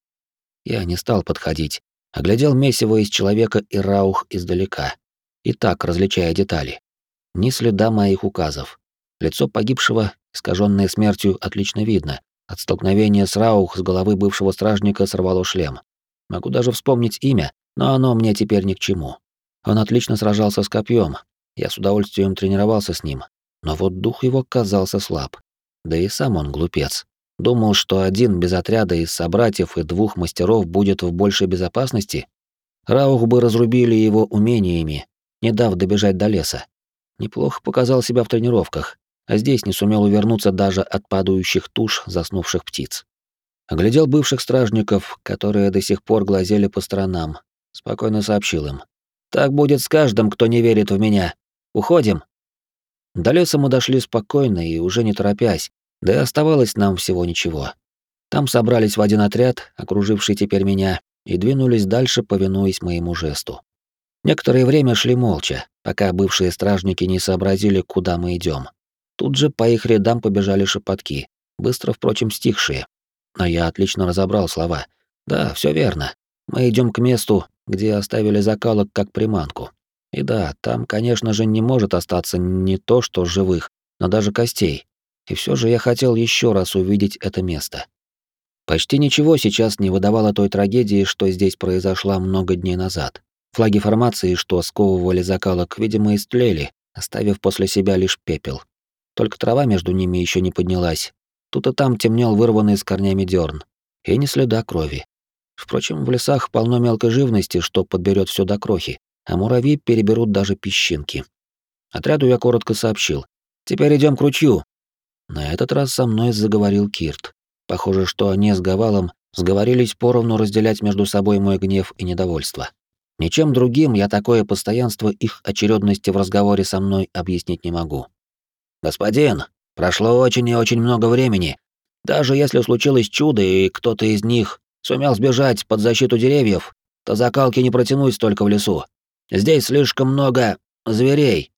Я не стал подходить, оглядел месиво из человека и раух издалека. И так, различая детали. Ни следа моих указов. Лицо погибшего, искаженное смертью, отлично видно. От столкновения с раух с головы бывшего стражника сорвало шлем. Могу даже вспомнить имя, но оно мне теперь ни к чему. Он отлично сражался с копьем. Я с удовольствием тренировался с ним. Но вот дух его казался слаб. Да и сам он глупец. Думал, что один без отряда из собратьев и двух мастеров будет в большей безопасности. Раух бы разрубили его умениями, не дав добежать до леса. Неплохо показал себя в тренировках, а здесь не сумел увернуться даже от падающих туш заснувших птиц. Оглядел бывших стражников, которые до сих пор глазели по сторонам. Спокойно сообщил им: «Так будет с каждым, кто не верит в меня. Уходим». До леса мы дошли спокойно и уже не торопясь, да и оставалось нам всего ничего. Там собрались в один отряд, окруживший теперь меня, и двинулись дальше, повинуясь моему жесту. Некоторое время шли молча, пока бывшие стражники не сообразили, куда мы идем. Тут же по их рядам побежали шепотки, быстро, впрочем, стихшие. Но я отлично разобрал слова. Да, все верно. Мы идем к месту, где оставили закалок как приманку. И да, там, конечно же, не может остаться не то что живых, но даже костей. И все же я хотел еще раз увидеть это место. Почти ничего сейчас не выдавало той трагедии, что здесь произошла много дней назад. Флаги формации, что сковывали закалок, видимо, истлели, оставив после себя лишь пепел. Только трава между ними еще не поднялась. Тут и там темнел вырванный с корнями дерн. И ни следа крови. Впрочем, в лесах полно мелкой живности, что подберет все до крохи, а муравьи переберут даже песчинки. Отряду я коротко сообщил: «Теперь идем к ручью». На этот раз со мной заговорил Кирт. Похоже, что они с Гавалом сговорились поровну разделять между собой мой гнев и недовольство. Ничем другим я такое постоянство их очередности в разговоре со мной объяснить не могу. «Господин, прошло очень и очень много времени. Даже если случилось чудо, и кто-то из них сумел сбежать под защиту деревьев, то закалки не протянуть столько в лесу. Здесь слишком много зверей».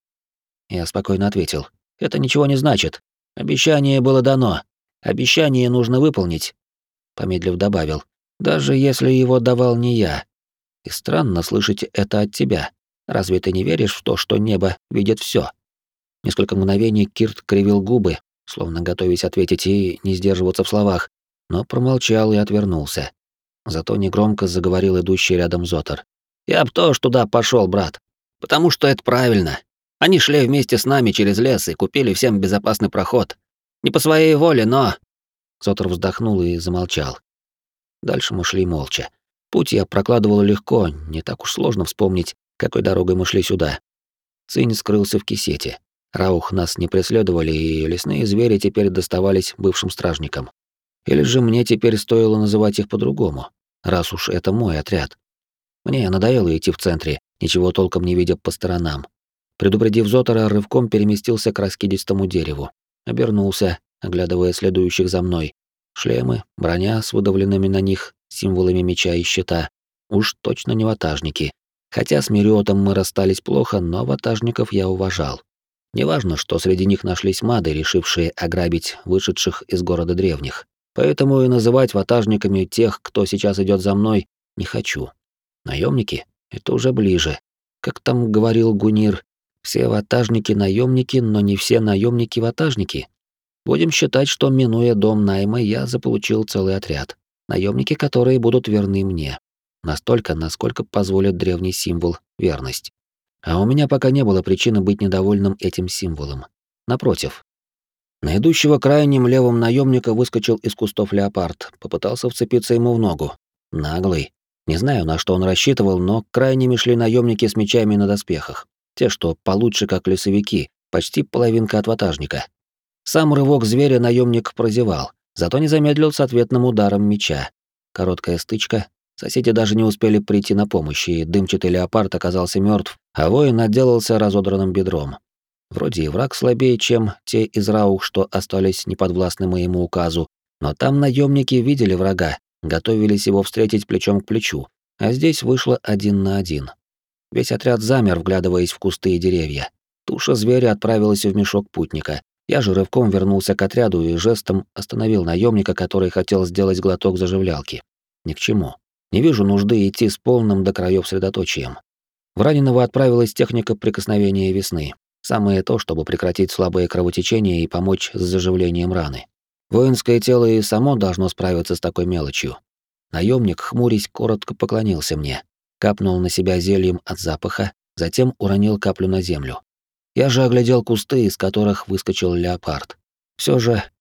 Я спокойно ответил: «Это ничего не значит. Обещание было дано. Обещание нужно выполнить». Помедлив добавил: «Даже если его давал не я. И странно слышать это от тебя. Разве ты не веришь в то, что небо видит все? Несколько мгновений Кирт кривил губы, словно готовясь ответить и не сдерживаться в словах, но промолчал и отвернулся. Зато негромко заговорил идущий рядом Зотар. «Я б тоже туда пошел, брат. Потому что это правильно. Они шли вместе с нами через лес и купили всем безопасный проход. Не по своей воле, но...» Зотар вздохнул и замолчал. Дальше мы шли молча. Путь я прокладывал легко, не так уж сложно вспомнить, какой дорогой мы шли сюда. Цинь скрылся в кисете. Раух нас не преследовали, и лесные звери теперь доставались бывшим стражникам. Или же мне теперь стоило называть их по-другому, раз уж это мой отряд. Мне надоело идти в центре, ничего толком не видя по сторонам. Предупредив Зотара, рывком переместился к раскидистому дереву. Обернулся, оглядывая следующих за мной. Шлемы, броня с выдавленными на них символами меча и щита. Уж точно не ватажники. Хотя с Мириотом мы расстались плохо, но ватажников я уважал. Неважно, что среди них нашлись мады, решившие ограбить вышедших из города древних. Поэтому и называть ватажниками тех, кто сейчас идет за мной, не хочу. Наемники — это уже ближе. Как там говорил Гунир, все ватажники наемники, но не все наемники ватажники. Будем считать, что, минуя дом найма, я заполучил целый отряд. Наемники, которые будут верны мне. Настолько, насколько позволит древний символ — верность. А у меня пока не было причины быть недовольным этим символом. Напротив. На идущего крайним левым наемника выскочил из кустов леопард, попытался вцепиться ему в ногу. Наглый. Не знаю, на что он рассчитывал, но крайними шли наемники с мечами на доспехах. Те, что получше, как лесовики, почти половинка от ватажника. Сам рывок зверя наемник прозевал, зато не замедлил с ответным ударом меча. Короткая стычка. Соседи даже не успели прийти на помощь, и дымчатый леопард оказался мертв, а воин отделался разодранным бедром. Вроде и враг слабее, чем те из Раух, что остались неподвластны моему указу, но там наемники видели врага, готовились его встретить плечом к плечу, а здесь вышло один на один. Весь отряд замер, вглядываясь в кусты и деревья. Туша зверя отправилась в мешок путника. Я же рывком вернулся к отряду и жестом остановил наемника, который хотел сделать глоток заживлялки. Ни к чему. Не вижу нужды идти с полным до краев средоточием. В раненого отправилась техника прикосновения весны. Самое то, чтобы прекратить слабое кровотечение и помочь с заживлением раны. Воинское тело и само должно справиться с такой мелочью. Наемник, хмурясь, коротко поклонился мне, капнул на себя зельем от запаха, затем уронил каплю на землю. Я же оглядел кусты, из которых выскочил леопард. Все же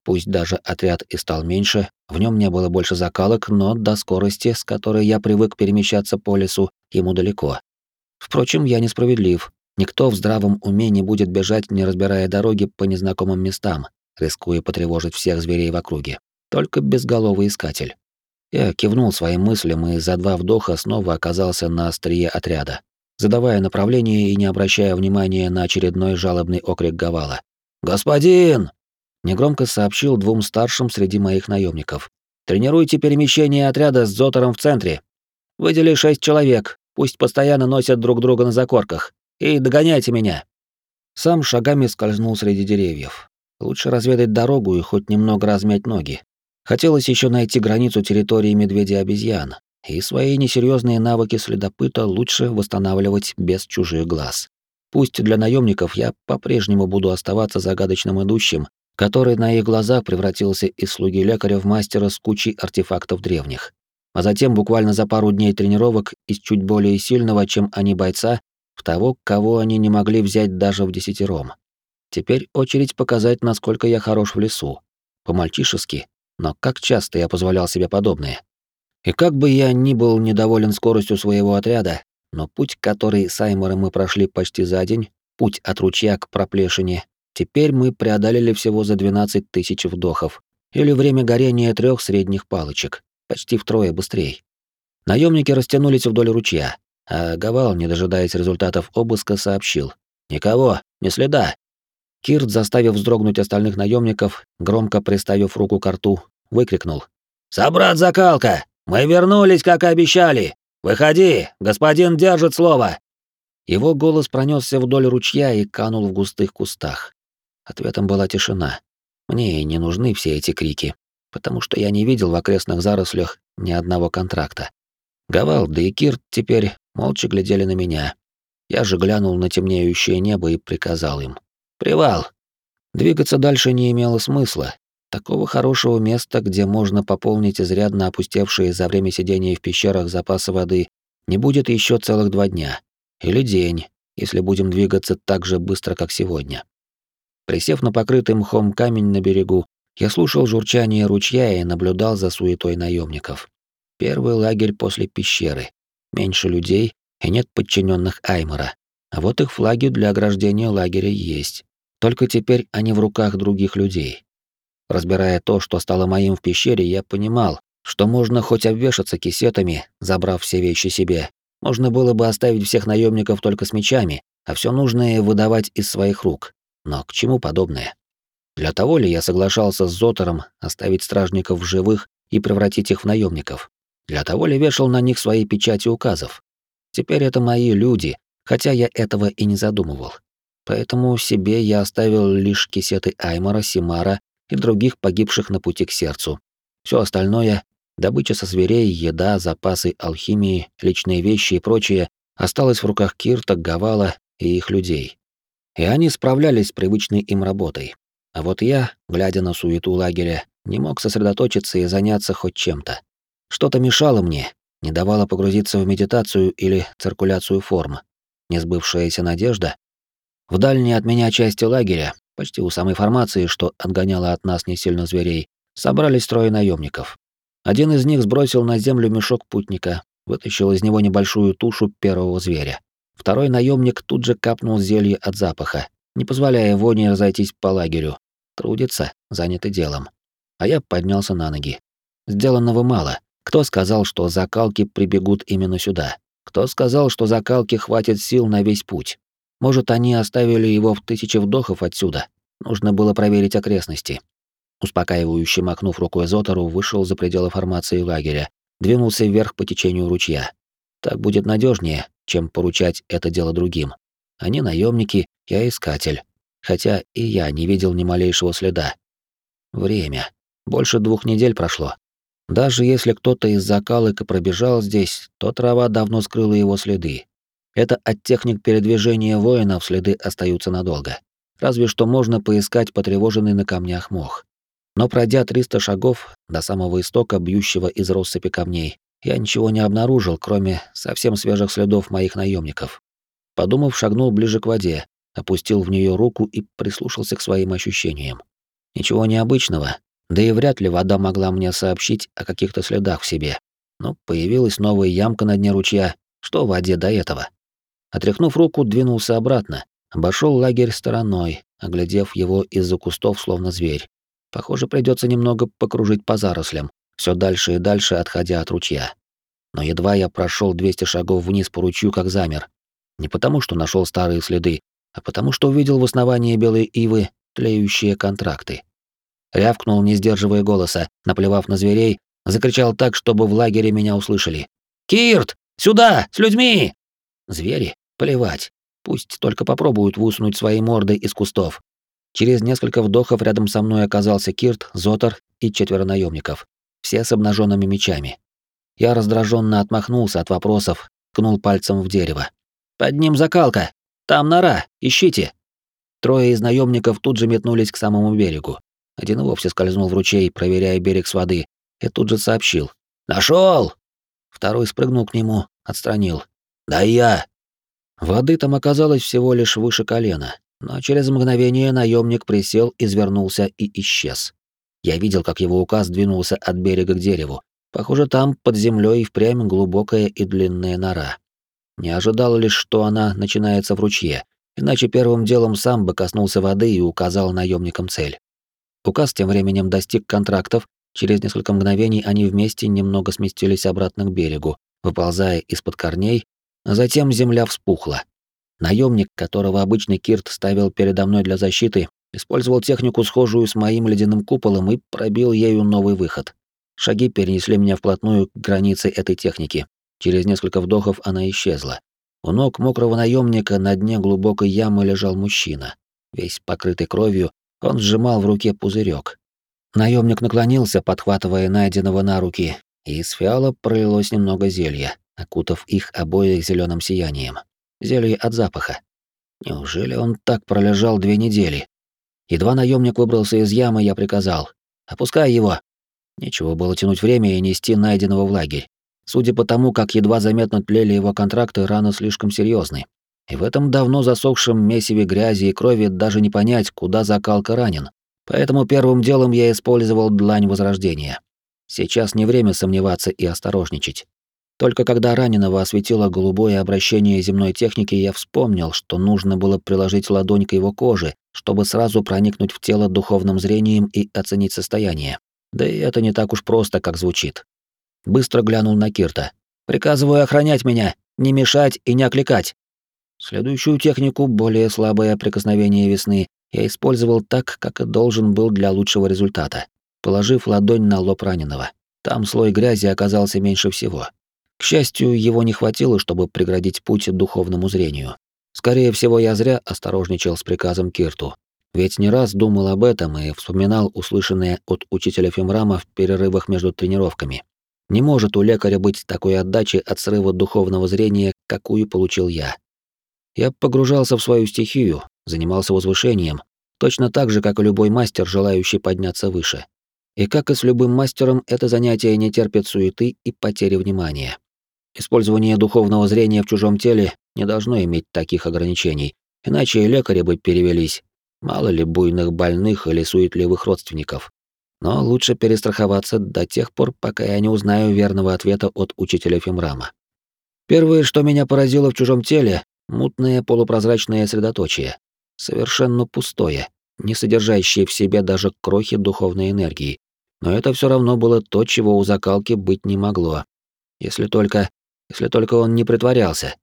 Пусть даже отряд и стал меньше, в нем не было больше закалок, но до скорости, с которой я привык перемещаться по лесу, ему далеко. Впрочем, я несправедлив. Никто в здравом уме не будет бежать, не разбирая дороги по незнакомым местам, рискуя потревожить всех зверей в округе. Только безголовый искатель. Я кивнул своим мыслям и за два вдоха снова оказался на острие отряда, задавая направление и не обращая внимания на очередной жалобный окрик Гавала. «Господин!» — негромко сообщил двум старшим среди моих наемников. «Тренируйте перемещение отряда с Зотером в центре. Выдели шесть человек, пусть постоянно носят друг друга на закорках. И догоняйте меня!» Сам шагами скользнул среди деревьев. Лучше разведать дорогу и хоть немного размять ноги. Хотелось еще найти границу территории медведя-обезьян, и свои несерьезные навыки следопыта лучше восстанавливать без чужих глаз. Пусть для наемников я по-прежнему буду оставаться загадочным идущим, который на их глазах превратился из слуги лекаря в мастера с кучей артефактов древних. А затем буквально за пару дней тренировок из чуть более сильного, чем они бойца, в того, кого они не могли взять даже в десятером. Теперь очередь показать, насколько я хорош в лесу. По-мальчишески, но как часто я позволял себе подобное. И как бы я ни был недоволен скоростью своего отряда, но путь, который с Аймором мы прошли почти за день, путь от ручья к проплешине, теперь мы преодолели всего за двенадцать тысяч вдохов, или время горения трех средних палочек, почти втрое быстрее. Наемники растянулись вдоль ручья, а Гавал, не дожидаясь результатов обыска, сообщил: «Никого, ни следа». Кирт, заставив вздрогнуть остальных наемников, громко приставив руку к рту, выкрикнул: «Собрат закалка! Мы вернулись, как и обещали! Выходи, господин держит слово!» Его голос пронесся вдоль ручья и канул в густых кустах. Ответом была тишина. Мне и не нужны все эти крики, потому что я не видел в окрестных зарослях ни одного контракта. Гавал, да и Кирт теперь молча глядели на меня. Я же глянул на темнеющее небо и приказал им: «Привал!» Двигаться дальше не имело смысла. Такого хорошего места, где можно пополнить изрядно опустевшие за время сидения в пещерах запасы воды, не будет еще целых два дня. Или день, если будем двигаться так же быстро, как сегодня. Присев на покрытый мхом камень на берегу, я слушал журчание ручья и наблюдал за суетой наемников. Первый лагерь после пещеры. Меньше людей и нет подчиненных Аймора. А вот их флаги для ограждения лагеря есть. Только теперь они в руках других людей. Разбирая то, что стало моим в пещере, я понимал, что можно хоть обвешаться кисетами, забрав все вещи себе. Можно было бы оставить всех наемников только с мечами, а все нужное выдавать из своих рук. Но к чему подобное? Для того ли я соглашался с Зотером оставить стражников в живых и превратить их в наемников? Для того ли вешал на них свои печати указов? Теперь это мои люди, хотя я этого и не задумывал. Поэтому себе я оставил лишь кисеты Аймора, Симара и других погибших на пути к сердцу. Все остальное — добыча со зверей, еда, запасы алхимии, личные вещи и прочее — осталось в руках Кирта, Гавала и их людей. И они справлялись с привычной им работой. А вот я, глядя на суету лагеря, не мог сосредоточиться и заняться хоть чем-то. Что-то мешало мне, не давало погрузиться в медитацию или циркуляцию форм. Несбывшаяся надежда. В дальней от меня части лагеря, почти у самой формации, что отгоняла от нас не сильно зверей, собрались трое наемников. Один из них сбросил на землю мешок путника, вытащил из него небольшую тушу первого зверя. Второй наемник тут же капнул зелье от запаха, не позволяя воне разойтись по лагерю. Трудится, занятый делом. А я поднялся на ноги. Сделанного мало. Кто сказал, что закалки прибегут именно сюда? Кто сказал, что закалки хватит сил на весь путь? Может, они оставили его в тысячи вдохов отсюда? Нужно было проверить окрестности. Успокаивающе махнув рукой Зотеру, вышел за пределы формации лагеря, двинулся вверх по течению ручья. Так будет надежнее, чем поручать это дело другим. Они наемники, я искатель. Хотя и я не видел ни малейшего следа. Время. Больше двух недель прошло. Даже если кто-то из закалок и пробежал здесь, то трава давно скрыла его следы. Это от техник передвижения воинов следы остаются надолго. Разве что можно поискать потревоженный на камнях мох. Но пройдя триста шагов до самого истока, бьющего из россыпи камней, я ничего не обнаружил, кроме совсем свежих следов моих наемников. Подумав, шагнул ближе к воде, опустил в нее руку и прислушался к своим ощущениям. Ничего необычного, да и вряд ли вода могла мне сообщить о каких-то следах в себе. Но появилась новая ямка на дне ручья, что в воде до этого. Отряхнув руку, двинулся обратно, обошел лагерь стороной, оглядев его из-за кустов, словно зверь. Похоже, придется немного покружить по зарослям, все дальше и дальше отходя от ручья. Но едва я прошел двести шагов вниз по ручью, как замер. Не потому, что нашел старые следы, а потому, что увидел в основании белой ивы тлеющие контракты. Рявкнул, не сдерживая голоса, наплевав на зверей, закричал так, чтобы в лагере меня услышали. «Кирт! Сюда! С людьми!» Звери? Плевать. Пусть только попробуют высунуть свои морды из кустов. Через несколько вдохов рядом со мной оказался Кирт, Зотар и четверо наемников, все с обнаженными мечами. Я раздраженно отмахнулся от вопросов, ткнул пальцем в дерево. «Под ним закалка! Там нора! Ищите!» Трое из наемников тут же метнулись к самому берегу. Один и вовсе скользнул в ручей, проверяя берег с воды, и тут же сообщил. «Нашел!» Второй спрыгнул к нему, отстранил. «Да я!» Воды там оказалось всего лишь выше колена, но через мгновение наемник присел, извернулся и исчез. Я видел, как его указ двинулся от берега к дереву. Похоже, там под землей и впрямь глубокая и длинная нора. Не ожидал лишь, что она начинается в ручье, иначе первым делом сам бы коснулся воды и указал наемникам цель. Указ тем временем достиг контрактов, через несколько мгновений они вместе немного сместились обратно к берегу, выползая из-под корней, а затем земля вспухла. Наемник, которого обычный Кирт ставил передо мной для защиты, использовал технику, схожую с моим ледяным куполом, и пробил ею новый выход. Шаги перенесли меня вплотную к границе этой техники. Через несколько вдохов она исчезла. У ног мокрого наемника на дне глубокой ямы лежал мужчина. Весь покрытый кровью, он сжимал в руке пузырек. Наемник наклонился, подхватывая найденного на руки, и из фиала пролилось немного зелья, окутав их обоих зеленым сиянием. Зелье от запаха. Неужели он так пролежал две недели? Едва наемник выбрался из ямы, я приказал: «Опускай его!» Нечего было тянуть время и нести найденного в лагерь. Судя по тому, как едва заметно тлели его контракты, раны слишком серьезны. И в этом давно засохшем месиве грязи и крови даже не понять, куда закалка ранен. Поэтому первым делом я использовал длань возрождения. Сейчас не время сомневаться и осторожничать. Только когда раненого осветило голубое обращение земной техники, я вспомнил, что нужно было приложить ладонь к его коже, чтобы сразу проникнуть в тело духовным зрением и оценить состояние. Да и это не так уж просто, как звучит. Быстро глянул на Кирта. «Приказываю охранять меня, не мешать и не окликать». Следующую технику, более слабое прикосновение весны, я использовал так, как и должен был для лучшего результата, положив ладонь на лоб раненого. Там слой грязи оказался меньше всего. К счастью, его не хватило, чтобы преградить путь духовному зрению. Скорее всего, я зря осторожничал с приказом Кирту. Ведь не раз думал об этом и вспоминал услышанное от учителя Фимрама в перерывах между тренировками. Не может у лекаря быть такой отдачи от срыва духовного зрения, какую получил я. Я погружался в свою стихию, занимался возвышением, точно так же, как и любой мастер, желающий подняться выше. И как и с любым мастером, это занятие не терпит суеты и потери внимания. Использование духовного зрения в чужом теле не должно иметь таких ограничений, иначе и лекари бы перевелись. Мало ли буйных больных или суетливых родственников. Но лучше перестраховаться до тех пор, пока я не узнаю верного ответа от учителя Фимрама. Первое, что меня поразило в чужом теле — мутное полупрозрачное средоточие. Совершенно пустое, не содержащее в себе даже крохи духовной энергии. Но это все равно было то, чего у закалки быть не могло. Если только... если только он не притворялся.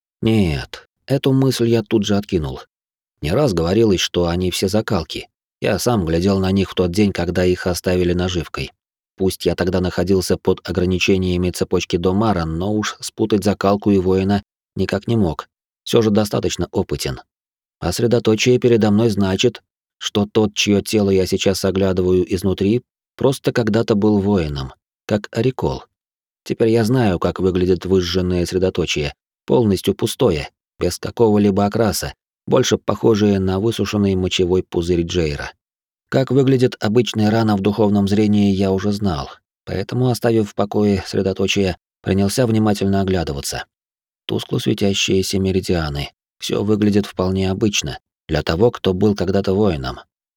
Нет, эту мысль я тут же откинул. Не раз говорилось, что они все закалки. Я сам глядел на них в тот день, когда их оставили наживкой. Пусть я тогда находился под ограничениями цепочки Домара, но уж спутать закалку и воина никак не мог. Все же достаточно опытен. А средоточие передо мной значит, что тот, чье тело я сейчас оглядываю изнутри, просто когда-то был воином, как Орикол. Теперь я знаю, как выглядит выжженное средоточие, полностью пустое, без какого-либо окраса, больше похожее на высушенный мочевой пузырь Джейра. Как выглядит обычная рана в духовном зрении, я уже знал, поэтому, оставив в покое средоточие, принялся внимательно оглядываться. Тускло светящиеся меридианы. Все выглядит вполне обычно для того, кто был когда-то воином.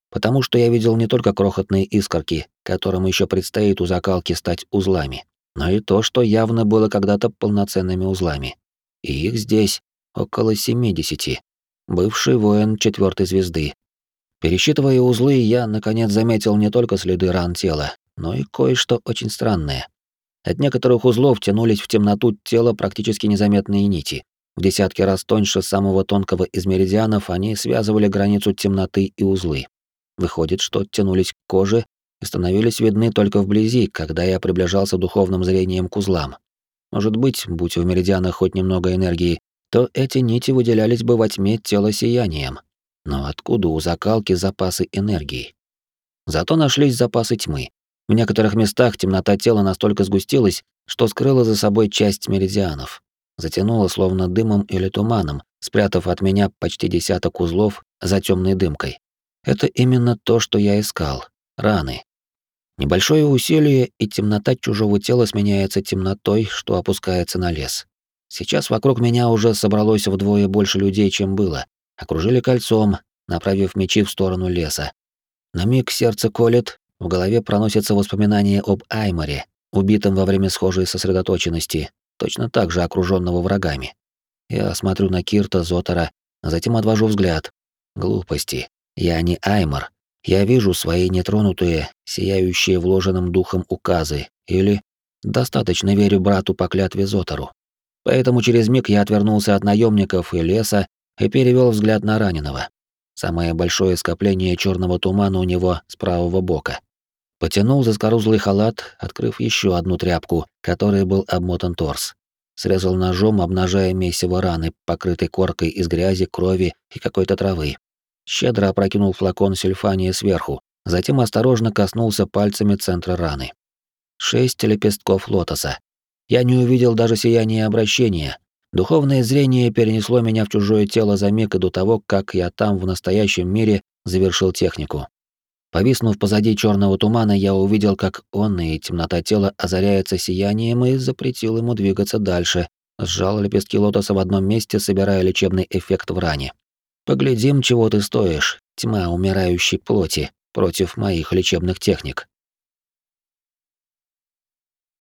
потому что я видел не только крохотные искорки, которым еще предстоит у закалки стать узлами, но и то, что явно было когда-то полноценными узлами. И их здесь около семидесяти. Бывший воин четвертой звезды. Пересчитывая узлы, я, наконец, заметил не только следы ран тела, но и кое-что очень странное. От некоторых узлов тянулись в темноту тела практически незаметные нити. В десятки раз тоньше самого тонкого из меридианов они связывали границу темноты и узлы. Выходит, что тянулись к коже и становились видны только вблизи, когда я приближался духовным зрением к узлам. Может быть, будь в меридианах хоть немного энергии, то эти нити выделялись бы во тьме тела сиянием. Но откуда у закалки запасы энергии? Зато нашлись запасы тьмы. В некоторых местах темнота тела настолько сгустилась, что скрыла за собой часть меридианов. Затянула словно дымом или туманом, спрятав от меня почти десяток узлов за темной дымкой. Это именно то, что я искал. Раны. Небольшое усилие, и темнота чужого тела сменяется темнотой, что опускается на лес. Сейчас вокруг меня уже собралось вдвое больше людей, чем было. Окружили кольцом, направив мечи в сторону леса. На миг сердце колет, в голове проносятся воспоминания об Айморе, убитом во время схожей сосредоточенности, точно так же окружённого врагами. Я смотрю на Кирта, Зотара, а затем отвожу взгляд. Глупости. Я не Аймор. Я вижу свои нетронутые, сияющие вложенным духом указы, или достаточно верю брату по клятве Зотару. Поэтому через миг я отвернулся от наемников и леса и перевел взгляд на раненого. Самое большое скопление черного тумана у него с правого бока. Потянул заскорузлый халат, открыв еще одну тряпку, которой был обмотан торс. Срезал ножом, обнажая месиво раны, покрытой коркой из грязи, крови и какой-то травы. Щедро опрокинул флакон сильфания сверху, затем осторожно коснулся пальцами центра раны. Шесть лепестков лотоса. Я не увидел даже сияния обращения. Духовное зрение перенесло меня в чужое тело за миг до того, как я там в настоящем мире завершил технику. Повиснув позади черного тумана, я увидел, как он и темнота тела озаряется сиянием, и запретил ему двигаться дальше. Сжал лепестки лотоса в одном месте, собирая лечебный эффект в ране. Поглядим, чего ты стоишь, тьма умирающей плоти, против моих лечебных техник.